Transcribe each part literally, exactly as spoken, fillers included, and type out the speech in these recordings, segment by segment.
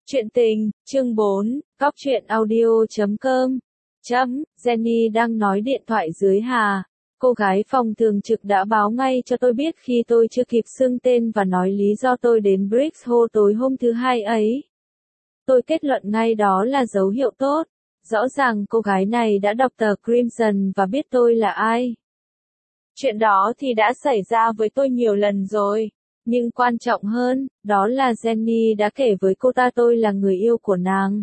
Chuyện tình, chương bốn, góc truyện audio chấm com. Chấm, Jenny đang nói điện thoại dưới hà. Cô gái phòng thường trực đã báo ngay cho tôi biết khi tôi chưa kịp xưng tên và nói lý do tôi đến Brixhall tối hôm thứ hai ấy. Tôi kết luận ngay đó là dấu hiệu tốt. Rõ ràng cô gái này đã đọc tờ Crimson và biết tôi là ai. Chuyện đó thì đã xảy ra với tôi nhiều lần rồi. Nhưng quan trọng hơn, đó là Jenny đã kể với cô ta tôi là người yêu của nàng.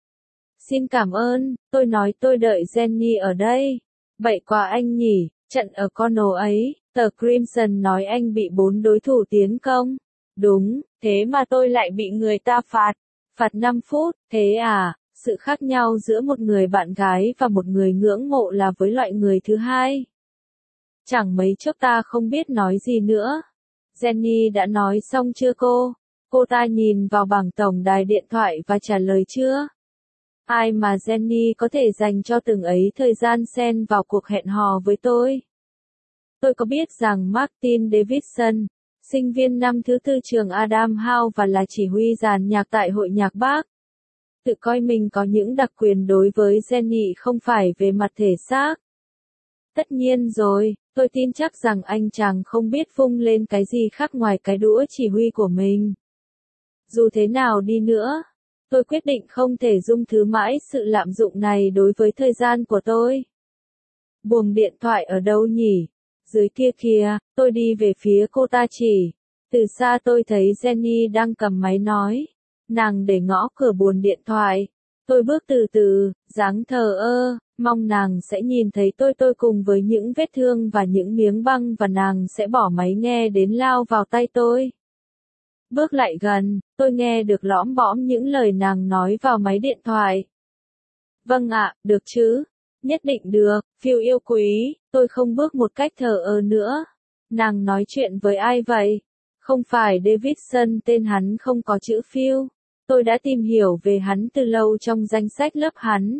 Xin cảm ơn, tôi nói tôi đợi Jenny ở đây. Bậy quá anh nhỉ, trận ở Cornwall ấy, tờ Crimson nói anh bị bốn đối thủ tiến công. Đúng, thế mà tôi lại bị người ta phạt. Phạt năm phút, thế à, sự khác nhau giữa một người bạn gái và một người ngưỡng mộ là với loại người thứ hai. Chẳng mấy chốc ta không biết nói gì nữa. Jenny đã nói xong chưa cô? Cô ta nhìn vào bảng tổng đài điện thoại và trả lời chưa? Ai mà Jenny có thể dành cho từng ấy thời gian xen vào cuộc hẹn hò với tôi? Tôi có biết rằng Martin Davidson, sinh viên năm thứ tư trường Adam House và là chỉ huy dàn nhạc tại hội nhạc Bach, tự coi mình có những đặc quyền đối với Jenny không phải về mặt thể xác. Tất nhiên rồi, tôi tin chắc rằng anh chàng không biết vung lên cái gì khác ngoài cái đũa chỉ huy của mình. Dù thế nào đi nữa, tôi quyết định không thể dung thứ mãi sự lạm dụng này đối với thời gian của tôi. Buồng điện thoại ở đâu nhỉ? Dưới kia kìa, tôi đi về phía cô ta chỉ. Từ xa tôi thấy Jenny đang cầm máy nói. Nàng để ngõ cửa buồng điện thoại. Tôi bước từ từ, dáng thờ ơ, mong nàng sẽ nhìn thấy tôi tôi cùng với những vết thương và những miếng băng và nàng sẽ bỏ máy nghe đến lao vào tay tôi. Bước lại gần, tôi nghe được lõm bõm những lời nàng nói vào máy điện thoại. Vâng ạ, được chứ? Nhất định được, Phil yêu quý, tôi không bước một cách thờ ơ nữa. Nàng nói chuyện với ai vậy? Không phải Davidson, tên hắn không có chữ Phil. Tôi đã tìm hiểu về hắn từ lâu trong danh sách lớp hắn.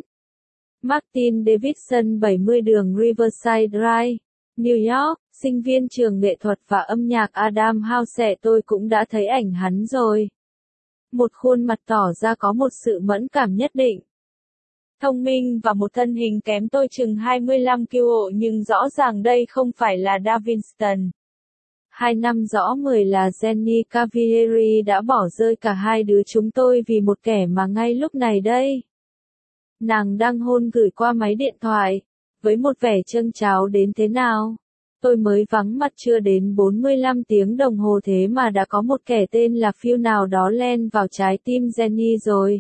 Martin Davidson bảy mươi đường Riverside Drive, New York, sinh viên trường nghệ thuật và âm nhạc Adam House. Tôi cũng đã thấy ảnh hắn rồi. Một khuôn mặt tỏ ra có một sự mẫn cảm nhất định. Thông minh và một thân hình kém tôi chừng hai mươi lăm ki lô gam nhưng rõ ràng đây không phải là Davidson. Hai năm rõ mười là Jenny Cavalieri đã bỏ rơi cả hai đứa chúng tôi vì một kẻ mà ngay lúc này đây. Nàng đang hôn gửi qua máy điện thoại, với một vẻ châng cháo đến thế nào. Tôi mới vắng mặt chưa đến bốn mươi lăm tiếng đồng hồ thế mà đã có một kẻ tên là Phil nào đó len vào trái tim Jenny rồi.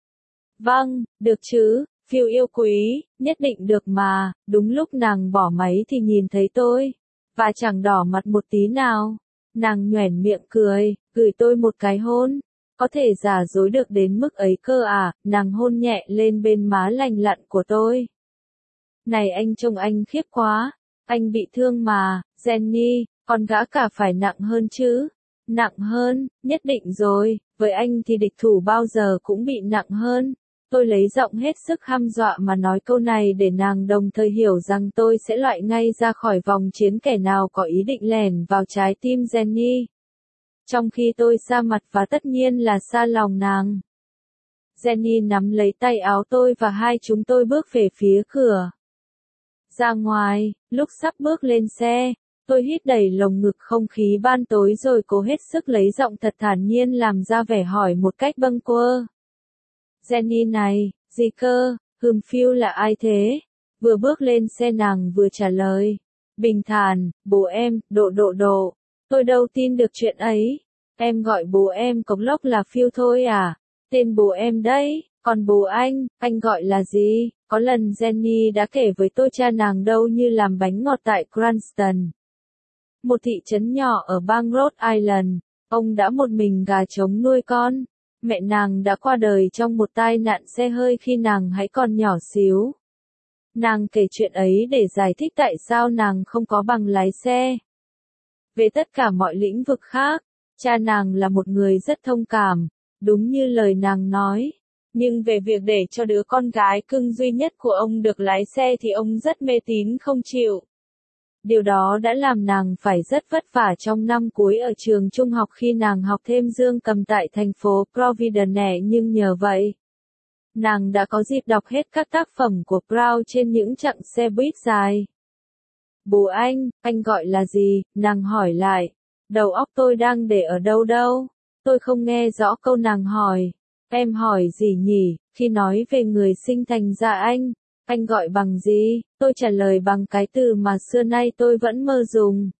Vâng, được chứ, Phil yêu quý, nhất định được mà. Đúng lúc nàng bỏ máy thì nhìn thấy tôi. Và chẳng đỏ mặt một tí nào. Nàng nhoẻn miệng cười, gửi tôi một cái hôn. Có thể giả dối được đến mức ấy cơ à, nàng hôn nhẹ lên bên má lành lặn của tôi. Này anh trông anh khiếp quá, anh bị thương mà, Jenny, con gã cả phải nặng hơn chứ. Nặng hơn, nhất định rồi, với anh thì địch thủ bao giờ cũng bị nặng hơn. Tôi lấy giọng hết sức hăm dọa mà nói câu này để nàng đồng thời hiểu rằng tôi sẽ loại ngay ra khỏi vòng chiến kẻ nào có ý định lẻn vào trái tim Jenny. Trong khi tôi xa mặt và tất nhiên là xa lòng nàng. Jenny nắm lấy tay áo tôi và hai chúng tôi bước về phía cửa. Ra ngoài, lúc sắp bước lên xe, tôi hít đầy lồng ngực không khí ban tối rồi cố hết sức lấy giọng thật thản nhiên làm ra vẻ hỏi một cách bâng quơ. Jenny này, gì cơ, hừm Phil là ai thế? Vừa bước lên xe nàng vừa trả lời. Bình thản, bố em, độ độ độ. Tôi đâu tin được chuyện ấy. Em gọi bố em cộc lốc là Phil thôi à? Tên bố em đấy, còn bố anh, anh gọi là gì? Có lần Jenny đã kể với tôi cha nàng đâu như làm bánh ngọt tại Cranston, một thị trấn nhỏ ở bang Rhode Island. Ông đã một mình gà trống nuôi con. Mẹ nàng đã qua đời trong một tai nạn xe hơi khi nàng hãy còn nhỏ xíu. Nàng kể chuyện ấy để giải thích tại sao nàng không có bằng lái xe. Về tất cả mọi lĩnh vực khác, cha nàng là một người rất thông cảm, đúng như lời nàng nói. Nhưng về việc để cho đứa con gái cưng duy nhất của ông được lái xe thì ông rất mê tín không chịu. Điều đó đã làm nàng phải rất vất vả trong năm cuối ở trường trung học khi nàng học thêm dương cầm tại thành phố Providence, nhưng nhờ vậy, nàng đã có dịp đọc hết các tác phẩm của Brown trên những chặng xe buýt dài. Bố anh, anh gọi là gì? Nàng hỏi lại. Đầu óc tôi đang để ở đâu đâu? Tôi không nghe rõ câu nàng hỏi. Em hỏi gì nhỉ? Khi nói về người sinh thành ra anh, anh gọi bằng gì? Tôi trả lời bằng cái từ mà xưa nay tôi vẫn mơ dùng.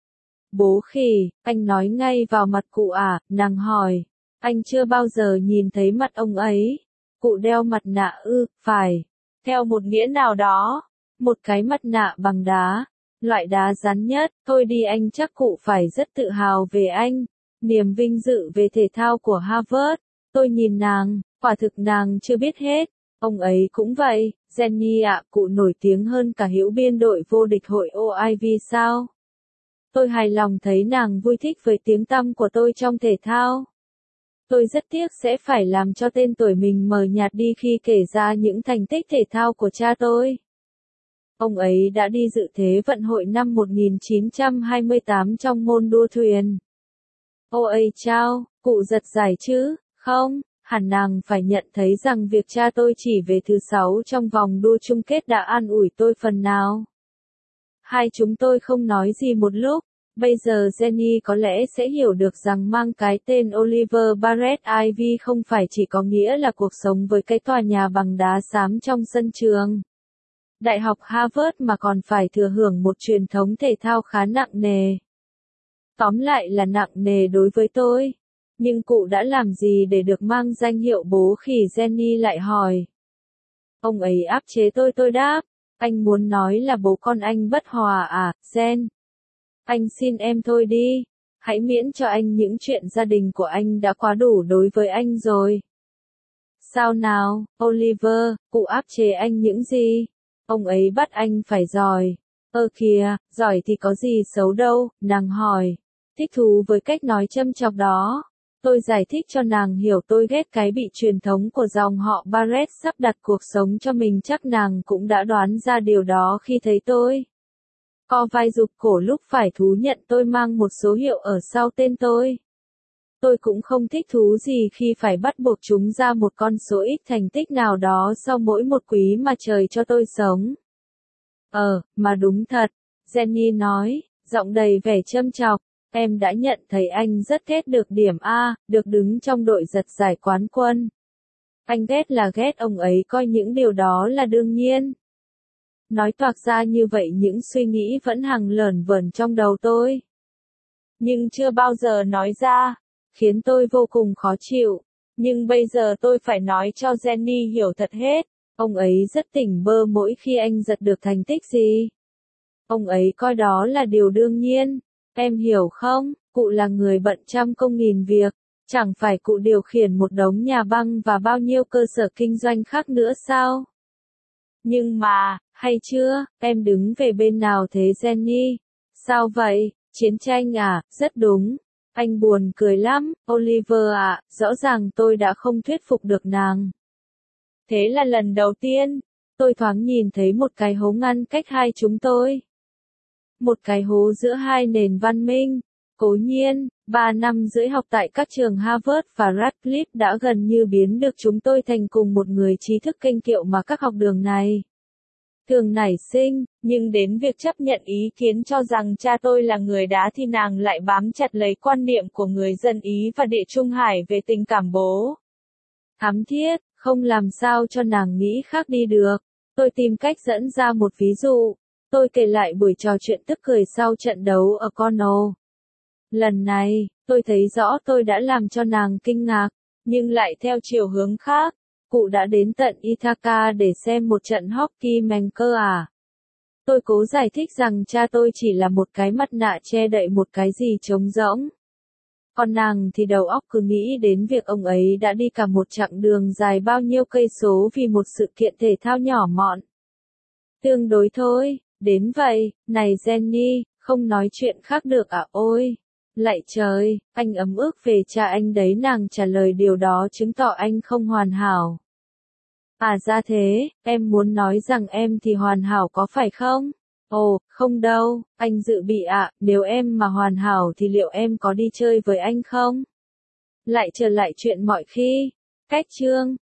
Bố khỉ, anh nói ngay vào mặt cụ à? Nàng hỏi. Anh chưa bao giờ nhìn thấy mặt ông ấy. Cụ đeo mặt nạ ư? Phải. Theo một nghĩa nào đó. Một cái mặt nạ bằng đá. Loại đá rắn nhất. Thôi đi, anh chắc cụ phải rất tự hào về anh. Niềm vinh dự về thể thao của Harvard. Tôi nhìn nàng, quả thực nàng chưa biết hết. Ông ấy cũng vậy. Jenny ạ, cụ nổi tiếng hơn cả hữu biên đội vô địch hội o i vê sao? Tôi hài lòng thấy nàng vui thích với tiếng tăm của tôi trong thể thao. Tôi rất tiếc sẽ phải làm cho tên tuổi mình mờ nhạt đi khi kể ra những thành tích thể thao của cha tôi. Ông ấy đã đi dự Thế vận hội năm một nghìn chín trăm hai mươi tám trong môn đua thuyền. Ôi chao, cụ giật giải chứ? Không, hẳn nàng phải nhận thấy rằng việc cha tôi chỉ về thứ sáu trong vòng đua chung kết đã an ủi tôi phần nào. Hai chúng tôi không nói gì một lúc. Bây giờ Jenny có lẽ sẽ hiểu được rằng mang cái tên Oliver Barrett Ivy không phải chỉ có nghĩa là cuộc sống với cái tòa nhà bằng đá xám trong sân trường Đại học Harvard mà còn phải thừa hưởng một truyền thống thể thao khá nặng nề. Tóm lại là nặng nề đối với tôi. Nhưng cụ đã làm gì để được mang danh hiệu bố khỉ? Jenny lại hỏi. Ông ấy áp chế tôi tôi đáp. Anh muốn nói là bố con anh bất hòa à, Jen? Anh xin em thôi đi. Hãy miễn cho anh, những chuyện gia đình của anh đã quá đủ đối với anh rồi. Sao nào, Oliver, cụ áp chế anh những gì? Ông ấy bắt anh phải giỏi. Ơ kìa, giỏi thì có gì xấu đâu, nàng hỏi. Thích thú với cách nói châm chọc đó. Tôi giải thích cho nàng hiểu tôi ghét cái bị truyền thống của dòng họ Barrett sắp đặt cuộc sống cho mình. Chắc nàng cũng đã đoán ra điều đó khi thấy tôi co vai rụt cổ lúc phải thú nhận tôi mang một số hiệu ở sau tên tôi. Tôi cũng không thích thú gì khi phải bắt buộc chúng ra một con số ít thành tích nào đó sau mỗi một quý mà trời cho tôi sống. Ờ, mà đúng thật, Jenny nói, giọng đầy vẻ châm chọc. Em đã nhận thấy anh rất ghét được điểm A, được đứng trong đội giật giải quán quân. Anh ghét là ghét, ông ấy coi những điều đó là đương nhiên. Nói toạc ra như vậy những suy nghĩ vẫn hằng lởn vởn trong đầu tôi. Nhưng chưa bao giờ nói ra, khiến tôi vô cùng khó chịu. Nhưng bây giờ tôi phải nói cho Jenny hiểu thật hết. Ông ấy rất tỉnh bơ mỗi khi anh giật được thành tích gì. Ông ấy coi đó là điều đương nhiên. Em hiểu không, cụ là người bận trăm công nghìn việc. Chẳng phải cụ điều khiển một đống nhà băng và bao nhiêu cơ sở kinh doanh khác nữa sao? Nhưng mà, hay chưa, em đứng về bên nào thế Jenny? Sao vậy, chiến tranh à? Rất đúng. Anh buồn cười lắm, Oliver ạ, rõ ràng tôi đã không thuyết phục được nàng. Thế là lần đầu tiên, tôi thoáng nhìn thấy một cái hố ngăn cách hai chúng tôi. Một cái hố giữa hai nền văn minh. Cố nhiên, ba năm rưỡi học tại các trường Harvard và Radcliffe đã gần như biến được chúng tôi thành cùng một người trí thức kênh kiệu mà các học đường này thường nảy sinh, nhưng đến việc chấp nhận ý kiến cho rằng cha tôi là người đá thì nàng lại bám chặt lấy quan niệm của người dân Ý và Địa Trung Hải về tình cảm bố. Thắm thiết, không làm sao cho nàng nghĩ khác đi được. Tôi tìm cách dẫn ra một ví dụ. Tôi kể lại buổi trò chuyện tức cười sau trận đấu ở Cornell. Lần này, tôi thấy rõ tôi đã làm cho nàng kinh ngạc, nhưng lại theo chiều hướng khác. Cụ đã đến tận Ithaca để xem một trận hockey mèn cơ à? Tôi cố giải thích rằng cha tôi chỉ là một cái mặt nạ che đậy một cái gì trống rỗng. Còn nàng thì đầu óc cứ nghĩ đến việc ông ấy đã đi cả một chặng đường dài bao nhiêu cây số vì một sự kiện thể thao nhỏ mọn. Tương đối thôi, đến vậy, này Jenny, không nói chuyện khác được à? Ôi, lạy trời, anh ấm ức về cha anh đấy. Nàng trả lời điều đó chứng tỏ anh không hoàn hảo. À ra thế, em muốn nói rằng em thì hoàn hảo có phải không? Ồ, không đâu, anh dự bị ạ, nếu em mà hoàn hảo thì liệu em có đi chơi với anh không? Lại trở lại chuyện mọi khi. Cách chương